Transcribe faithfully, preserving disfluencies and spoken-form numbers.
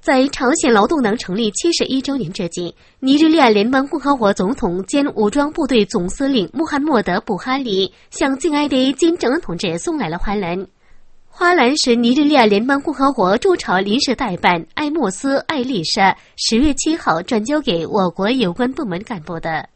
在朝鲜劳动党成立七十一周年之际，尼日利亚联邦共和国总统兼武装部队总司令穆罕默德·布哈里向敬爱的金正恩同志送来了花篮。花篮是尼日利亚联邦共和国驻朝临时代办艾莫斯·艾丽莎十月七号转交给我国有关部门干部的。